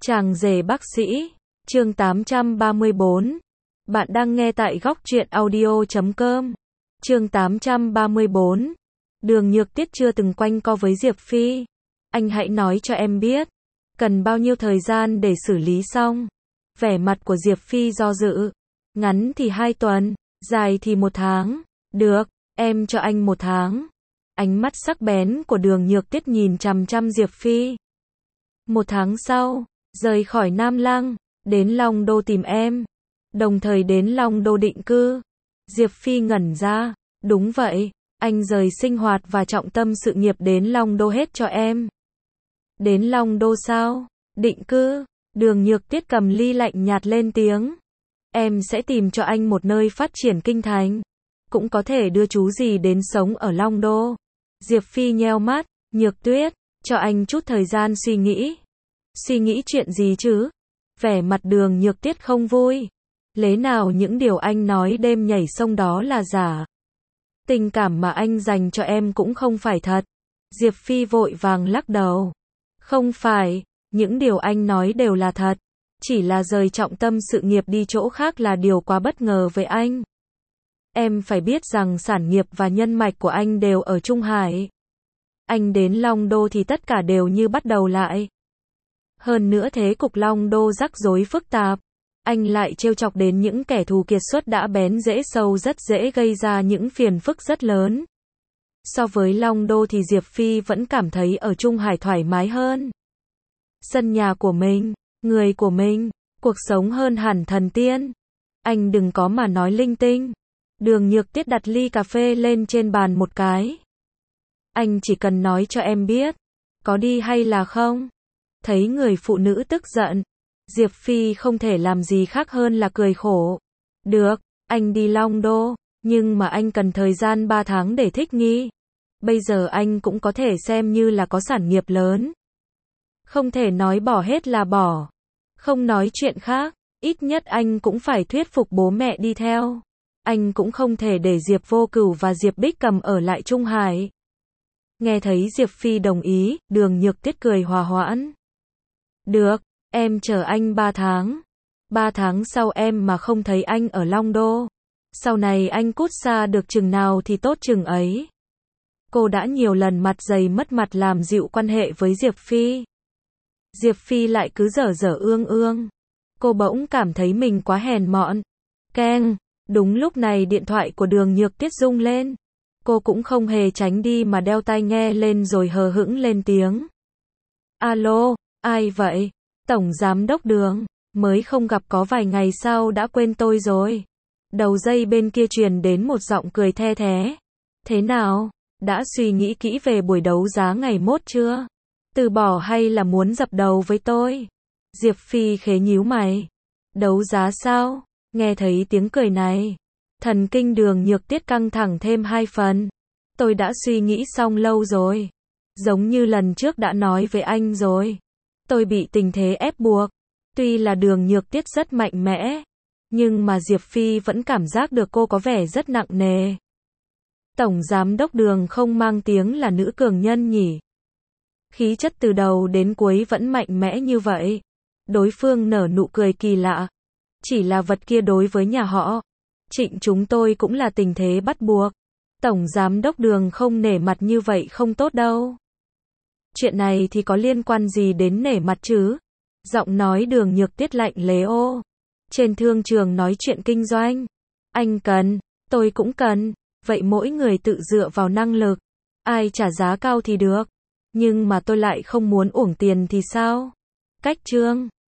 Chàng rể bác sĩ, chương 834. Bạn đang nghe tại góc truyện audio.com. Chương 834. Đường Nhược Tiết chưa từng quanh co với Diệp Phi. Anh hãy nói cho em biết, cần bao nhiêu thời gian để xử lý xong. Vẻ mặt của Diệp Phi do dự. Ngắn thì 2 tuần, dài thì 1 tháng. Được, em cho anh 1 tháng. Ánh mắt sắc bén của Đường Nhược Tiết nhìn chằm chằm Diệp Phi. 1 tháng sau, rời khỏi Nam Lăng, đến Long Đô tìm em. Đồng thời đến Long Đô định cư. Diệp Phi ngẩn ra. Đúng vậy, anh rời sinh hoạt và trọng tâm sự nghiệp đến Long Đô hết cho em. Đến Long Đô sao? Định cư? Đường Nhược Tiết cầm ly lạnh nhạt lên tiếng. Em sẽ tìm cho anh một nơi phát triển kinh thành. Cũng có thể đưa chú gì đến sống ở Long Đô. Diệp Phi nheo mắt. Nhược Tuyết, cho anh chút thời gian suy nghĩ. Suy nghĩ chuyện gì chứ? Vẻ mặt Đường Nhược Tiết không vui. Lẽ nào những điều anh nói đêm nhảy sông đó là giả? Tình cảm mà anh dành cho em cũng không phải thật. Diệp Phi vội vàng lắc đầu. Không phải, những điều anh nói đều là thật. Chỉ là rời trọng tâm sự nghiệp đi chỗ khác là điều quá bất ngờ với anh. Em phải biết rằng sản nghiệp và nhân mạch của anh đều ở Trung Hải. Anh đến Long Đô thì tất cả đều như bắt đầu lại. Hơn nữa thế cục Long Đô rắc rối phức tạp. Anh lại trêu chọc đến những kẻ thù kiệt xuất đã bén rễ sâu rất dễ gây ra những phiền phức rất lớn. So với Long Đô thì Diệp Phi vẫn cảm thấy ở Trung Hải thoải mái hơn. Sân nhà của mình, người của mình, cuộc sống hơn hẳn thần tiên. Anh đừng có mà nói linh tinh. Đường Nhược Tiết đặt ly cà phê lên trên bàn một cái. Anh chỉ cần nói cho em biết, có đi hay là không. Thấy người phụ nữ tức giận, Diệp Phi không thể làm gì khác hơn là cười khổ. Được, anh đi Long Đô, nhưng mà anh cần thời gian 3 tháng để thích nghi. Bây giờ anh cũng có thể xem như là có sản nghiệp lớn. Không thể nói bỏ hết là bỏ. Không nói chuyện khác, ít nhất anh cũng phải thuyết phục bố mẹ đi theo. Anh cũng không thể để Diệp Vô Cửu và Diệp Bích Cầm ở lại Trung Hải. Nghe thấy Diệp Phi đồng ý, Đường Nhược Tiết cười hòa hoãn. Được, em chờ anh 3 tháng. 3 tháng sau em mà không thấy anh ở Long Đô. Sau này anh cút xa được chừng nào thì tốt chừng ấy. Cô đã nhiều lần mặt dày mất mặt làm dịu quan hệ với Diệp Phi. Diệp Phi lại cứ dở dở ương ương. Cô bỗng cảm thấy mình quá hèn mọn. Keng, đúng lúc này điện thoại của Đường Nhược Tiết rung lên. Cô cũng không hề tránh đi mà đeo tai nghe lên rồi hờ hững lên tiếng. Alo, ai vậy? Tổng Giám đốc Đường, mới không gặp có vài ngày sao đã quên tôi rồi. Đầu dây bên kia truyền đến một giọng cười the thé. Thế nào, đã suy nghĩ kỹ về buổi đấu giá ngày mốt chưa? Từ bỏ hay là muốn dập đầu với tôi? Diệp Phi khế nhíu mày. Đấu giá sao? Nghe thấy tiếng cười này, thần kinh Đường Nhược Tiết căng thẳng thêm 2 phần. Tôi đã suy nghĩ xong lâu rồi. Giống như lần trước đã nói với anh rồi. Tôi bị tình thế ép buộc. Tuy là Đường Nhược Tiết rất mạnh mẽ, nhưng mà Diệp Phi vẫn cảm giác được cô có vẻ rất nặng nề. Tổng Giám đốc Đường không mang tiếng là nữ cường nhân nhỉ? Khí chất từ đầu đến cuối vẫn mạnh mẽ như vậy. Đối phương nở nụ cười kỳ lạ. Chỉ là vật kia đối với nhà họ Trịnh chúng tôi cũng là tình thế bắt buộc. Tổng Giám đốc Đường không nể mặt như vậy không tốt đâu. Chuyện này thì có liên quan gì đến nể mặt chứ? Giọng nói Đường Nhược Tiết lạnh lẽo. Trên thương trường nói chuyện kinh doanh. Anh cần, tôi cũng cần. Vậy mỗi người tự dựa vào năng lực. Ai trả giá cao thì được. Nhưng mà tôi lại không muốn uổng tiền thì sao? Cách chương